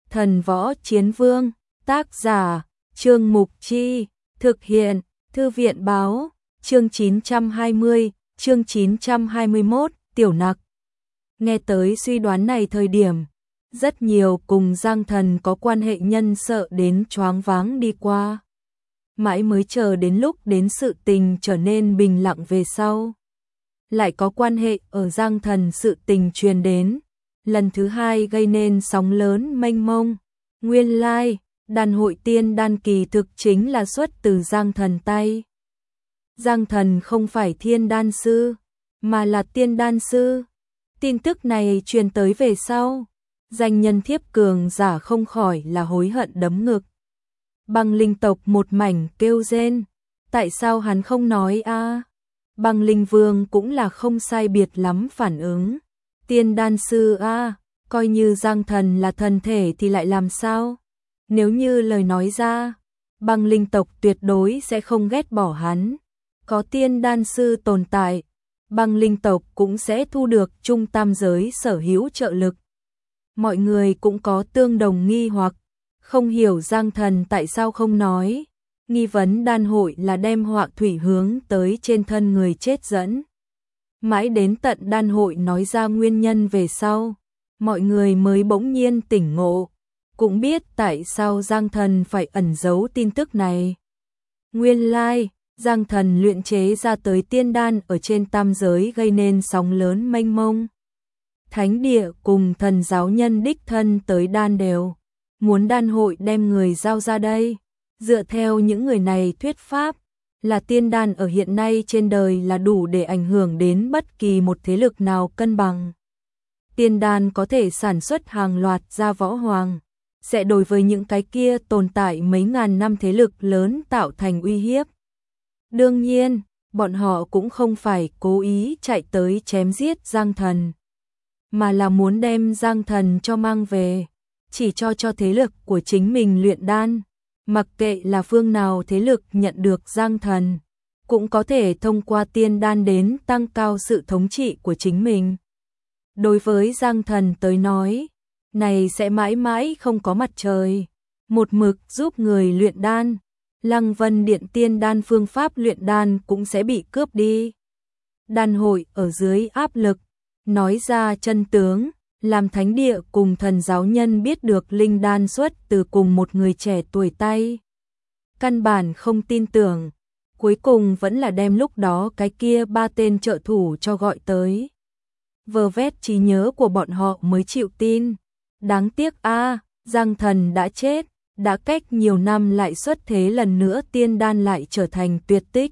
Thần Võ Chiến Vương, tác giả, Trương Mục Chi, thực hiện, Thư viện báo, chương 920, chương 921, Tiểu Nặc. Nghe tới suy đoán này thời điểm, rất nhiều cùng Giang Thần có quan hệ nhân sợ đến choáng váng đi qua. Mãi mới chờ đến lúc đến sự tình trở nên bình lặng về sau. Lại có quan hệ ở Giang Thần sự tình truyền đến, lần thứ hai gây nên sóng lớn mênh mông. Nguyên lai, đàn hội tiên đan kỳ thực chính là xuất từ Giang Thần tay. Giang Thần không phải thiên đan sư, mà là tiên đan sư. Tin tức này truyền tới về sau, danh nhân thiếp cường giả không khỏi là hối hận đấm ngực. Băng linh tộc một mảnh kêu rên, tại sao hắn không nói a? Băng linh vương cũng là không sai biệt lắm phản ứng. Tiên đan sư a, coi như Giang Thần là thần thể thì lại làm sao? Nếu như lời nói ra, băng linh tộc tuyệt đối sẽ không ghét bỏ hắn. Có tiên đan sư tồn tại, băng linh tộc cũng sẽ thu được trung tam giới sở hữu trợ lực. Mọi người cũng có tương đồng nghi hoặc, không hiểu Giang Thần tại sao không nói. Nghi vấn đan hội là đem họa thủy hướng tới trên thân người chết dẫn. Mãi đến tận đan hội nói ra nguyên nhân về sau, mọi người mới bỗng nhiên tỉnh ngộ, cũng biết tại sao Giang Thần phải ẩn giấu tin tức này. Nguyên lai, Giang Thần luyện chế ra tới tiên đan ở trên tam giới gây nên sóng lớn mênh mông. Thánh địa cùng thần giáo nhân đích thân tới đan đều, muốn đan hội đem người giao ra đây. Dựa theo những người này thuyết pháp, là tiên đan ở hiện nay trên đời là đủ để ảnh hưởng đến bất kỳ một thế lực nào cân bằng. Tiên đan có thể sản xuất hàng loạt ra võ hoàng, sẽ đối với những cái kia tồn tại mấy ngàn năm thế lực lớn tạo thành uy hiếp. Đương nhiên, bọn họ cũng không phải cố ý chạy tới chém giết Giang Thần, mà là muốn đem Giang Thần cho mang về, chỉ cho thế lực của chính mình luyện đan. Mặc kệ là phương nào thế lực nhận được Giang Thần, cũng có thể thông qua tiên đan đến tăng cao sự thống trị của chính mình. Đối với Giang Thần tới nói, này sẽ mãi mãi không có mặt trời, một mực giúp người luyện đan. Lăng Vân Điện tiên đan phương pháp luyện đan cũng sẽ bị cướp đi. Đan hội ở dưới áp lực, nói ra chân tướng, làm thánh địa cùng thần giáo nhân biết được linh đan xuất từ cùng một người trẻ tuổi tay. Căn bản không tin tưởng, cuối cùng vẫn là đem lúc đó cái kia ba tên trợ thủ cho gọi tới. Vơ vét trí nhớ của bọn họ mới chịu tin. Đáng tiếc a, Giang Thần đã chết, đã cách nhiều năm lại xuất thế lần nữa tiên đan lại trở thành tuyệt tích.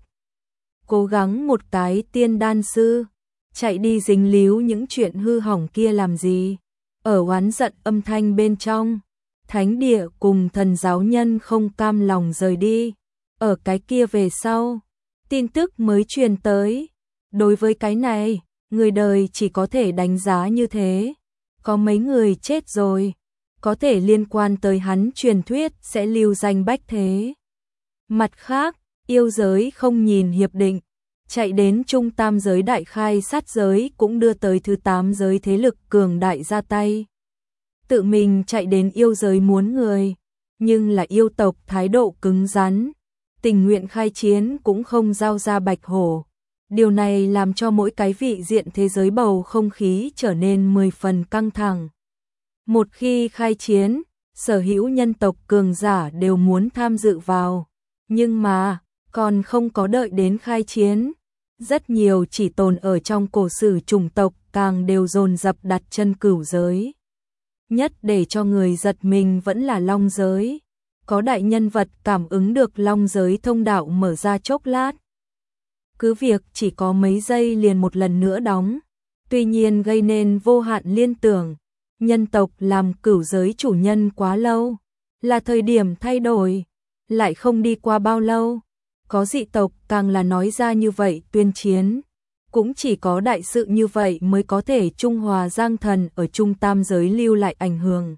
Cố gắng một cái tiên đan sư, chạy đi dính líu những chuyện hư hỏng kia làm gì? Ở oán giận âm thanh bên trong, thánh địa cùng thần giáo nhân không cam lòng rời đi. Ở cái kia về sau, tin tức mới truyền tới. Đối với cái này, người đời chỉ có thể đánh giá như thế. Có mấy người chết rồi, có thể liên quan tới hắn truyền thuyết sẽ lưu danh bách thế. Mặt khác, yêu giới không nhìn hiệp định, chạy đến trung tam giới đại khai sát giới cũng đưa tới thứ 8 giới thế lực cường đại ra tay. Tự mình chạy đến yêu giới muốn người, nhưng là yêu tộc thái độ cứng rắn, tình nguyện khai chiến cũng không giao ra bạch hổ. Điều này làm cho mỗi cái vị diện thế giới bầu không khí trở nên 10 phần căng thẳng. Một khi khai chiến, sở hữu nhân tộc cường giả đều muốn tham dự vào, nhưng mà còn không có đợi đến khai chiến, rất nhiều chỉ tồn ở trong cổ sử chủng tộc càng đều dồn dập đặt chân cửu giới. Nhất để cho người giật mình vẫn là long giới, có đại nhân vật cảm ứng được long giới thông đạo mở ra chốc lát. Cứ việc chỉ có mấy giây liền một lần nữa đóng, tuy nhiên gây nên vô hạn liên tưởng, nhân tộc làm cửu giới chủ nhân quá lâu, là thời điểm thay đổi, lại không đi qua bao lâu. Có dị tộc càng là nói ra như vậy tuyên chiến, cũng chỉ có đại sự như vậy mới có thể trung hòa Giang Thần ở trung tam giới lưu lại ảnh hưởng.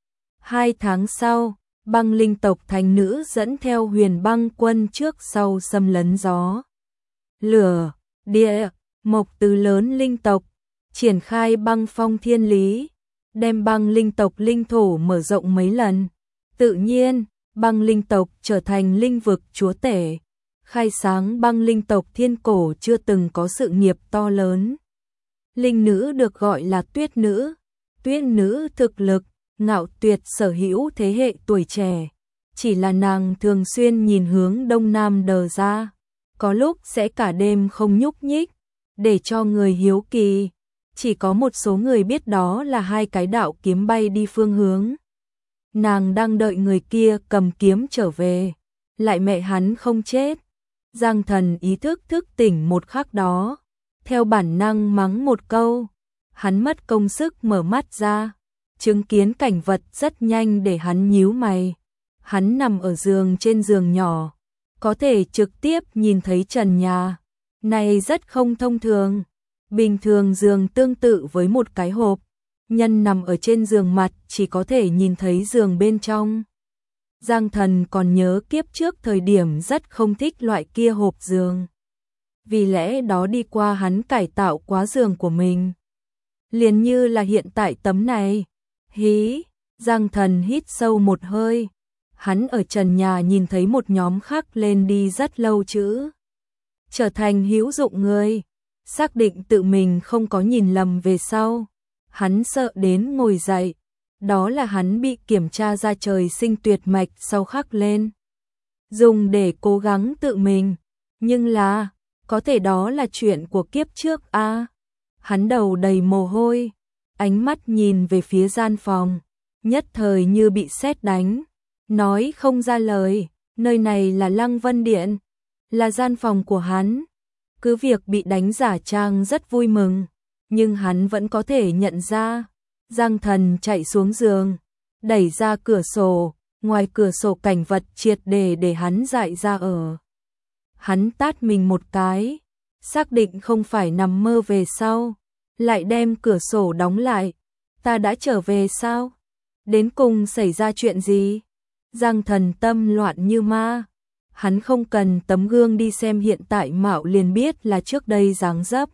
2 tháng sau, băng linh tộc thánh nữ dẫn theo huyền băng quân trước sau xâm lấn gió, lửa, địa, mộc tứ lớn linh tộc, triển khai băng phong thiên lý, đem băng linh tộc linh thổ mở rộng mấy lần. Tự nhiên, băng linh tộc trở thành linh vực chúa tể, khai sáng băng linh tộc thiên cổ chưa từng có sự nghiệp to lớn. Linh nữ được gọi là tuyết nữ. Tuyết nữ thực lực, ngạo tuyệt sở hữu thế hệ tuổi trẻ. Chỉ là nàng thường xuyên nhìn hướng đông nam đờ ra. Có lúc sẽ cả đêm không nhúc nhích, để cho người hiếu kỳ. Chỉ có một số người biết đó là hai cái đạo kiếm bay đi phương hướng. Nàng đang đợi người kia cầm kiếm trở về. Lại mẹ hắn không chết. Giang Thần ý thức thức tỉnh một khắc đó. Theo bản năng mắng một câu. Hắn mất công sức mở mắt ra. Chứng kiến cảnh vật rất nhanh để hắn nhíu mày. Hắn nằm ở giường trên giường nhỏ. Có thể trực tiếp nhìn thấy trần nhà. Này rất không thông thường. Bình thường giường tương tự với một cái hộp. Nhân nằm ở trên giường mặt chỉ có thể nhìn thấy giường bên trong. Giang Thần còn nhớ kiếp trước thời điểm rất không thích loại kia hộp giường. Vì lẽ đó đi qua hắn cải tạo quá giường của mình. Liền như là hiện tại tấm này. Hí, Giang Thần hít sâu một hơi. Hắn ở trần nhà nhìn thấy một nhóm khắc lên đi rất lâu chữ. Trở thành hữu dụng người. Xác định tự mình không có nhìn lầm về sau. Hắn sợ đến ngồi dậy. Đó là hắn bị kiểm tra ra trời sinh tuyệt mạch sau khắc lên. Dùng để cố gắng tự mình. Nhưng là, có thể đó là chuyện của kiếp trước à. Hắn đầu đầy mồ hôi. Ánh mắt nhìn về phía gian phòng. Nhất thời như bị sét đánh. Nói không ra lời. Nơi này là Lăng Vân Điện. Là gian phòng của hắn. Cứ việc bị đánh giả trang rất vui mừng. Nhưng hắn vẫn có thể nhận ra. Giang Thần chạy xuống giường. Đẩy ra cửa sổ. Ngoài cửa sổ cảnh vật triệt để hắn dại ra ở. Hắn tát mình một cái. Xác định không phải nằm mơ về sau. Lại đem cửa sổ đóng lại. Ta đã trở về sao? Đến cùng xảy ra chuyện gì? Giang Thần tâm loạn như ma. Hắn không cần tấm gương đi xem hiện tại mạo liền biết là trước đây dáng dấp.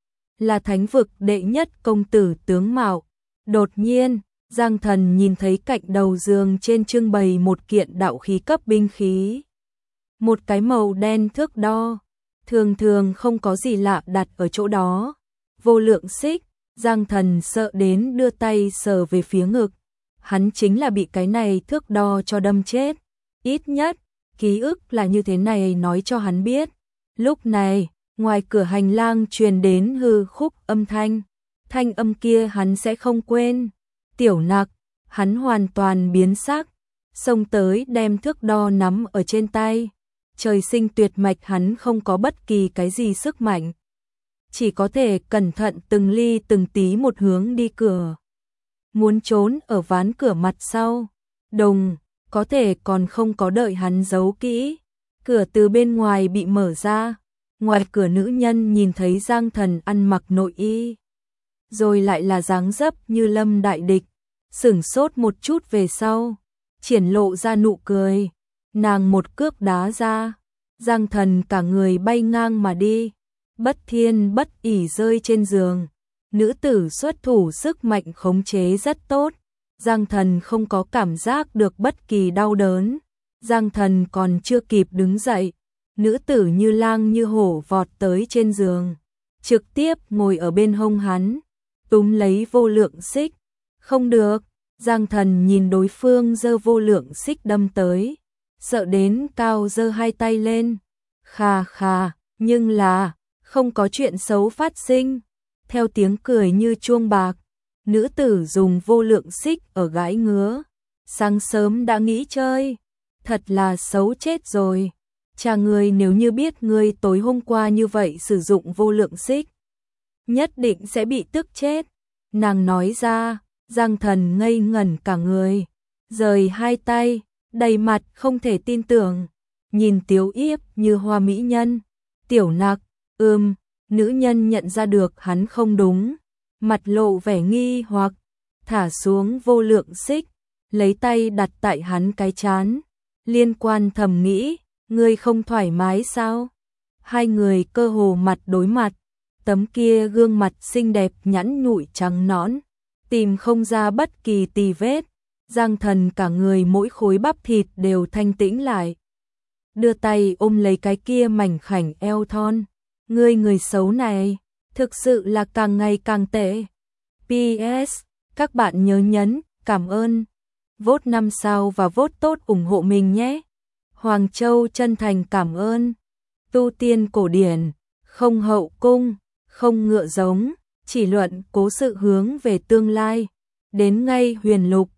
Là thánh vực đệ nhất công tử tướng mạo. Đột nhiên, Giang Thần nhìn thấy cạnh đầu giường trên trưng bày một kiện đạo khí cấp binh khí. Một cái màu đen thước đo. Thường thường không có gì lạ đặt ở chỗ đó. Vô lượng xích, Giang Thần sợ đến đưa tay sờ về phía ngực. Hắn chính là bị cái này thước đo cho đâm chết. Ít nhất, ký ức là như thế này nói cho hắn biết. Lúc này, ngoài cửa hành lang truyền đến hư khúc âm thanh. Thanh âm kia hắn sẽ không quên. Tiểu Nặc, hắn hoàn toàn biến sắc. Xông tới đem thước đo nắm ở trên tay. Trời sinh tuyệt mạch hắn không có bất kỳ cái gì sức mạnh. Chỉ có thể cẩn thận từng ly từng tí một hướng đi cửa. Muốn trốn ở ván cửa mặt sau. Đồng, có thể còn không có đợi hắn giấu kỹ. Cửa từ bên ngoài bị mở ra. Ngoài cửa nữ nhân nhìn thấy Giang Thần ăn mặc nội y. Rồi lại là dáng dấp như lâm đại địch. Sửng sốt một chút về sau. Triển lộ ra nụ cười. Nàng một cước đá ra. Giang Thần cả người bay ngang mà đi. Bất thiên bất ỷ rơi trên giường. Nữ tử xuất thủ sức mạnh khống chế rất tốt. Giang Thần không có cảm giác được bất kỳ đau đớn. Giang Thần còn chưa kịp đứng dậy. Nữ tử như lang như hổ vọt tới trên giường. Trực tiếp ngồi ở bên hông hắn. Túm lấy vô lượng xích. Không được. Giang Thần nhìn đối phương giơ vô lượng xích đâm tới. Sợ đến cao giơ hai tay lên. Khà khà, nhưng là không có chuyện xấu phát sinh. Theo tiếng cười như chuông bạc, nữ tử dùng vô lượng xích ở gãi ngứa. Sáng sớm đã nghĩ chơi, thật là xấu chết rồi. Cha ngươi nếu như biết ngươi tối hôm qua như vậy sử dụng vô lượng xích, nhất định sẽ bị tức chết. Nàng nói ra, Giang Thần ngây ngẩn cả người, rời hai tay, đầy mặt không thể tin tưởng, nhìn Tiếu Yếp như hoa mỹ nhân. Tiểu Nặc, nữ nhân nhận ra được hắn không đúng, mặt lộ vẻ nghi hoặc, thả xuống vô lượng xích, lấy tay đặt tại hắn cái trán, liên quan thầm nghĩ, ngươi không thoải mái sao? Hai người cơ hồ mặt đối mặt, tấm kia gương mặt xinh đẹp nhẵn nhụi trắng nõn, tìm không ra bất kỳ tì vết. Giang Thần cả người mỗi khối bắp thịt đều thanh tĩnh lại. Đưa tay ôm lấy cái kia mảnh khảnh eo thon. Người xấu này, thực sự là càng ngày càng tệ. PS, các bạn nhớ nhấn, cảm ơn. Vote 5 sao và vote tốt ủng hộ mình nhé. Hoàng Châu chân thành cảm ơn. Tu tiên cổ điển, không hậu cung, không ngựa giống, chỉ luận cố sự hướng về tương lai. Đến ngay huyền lục.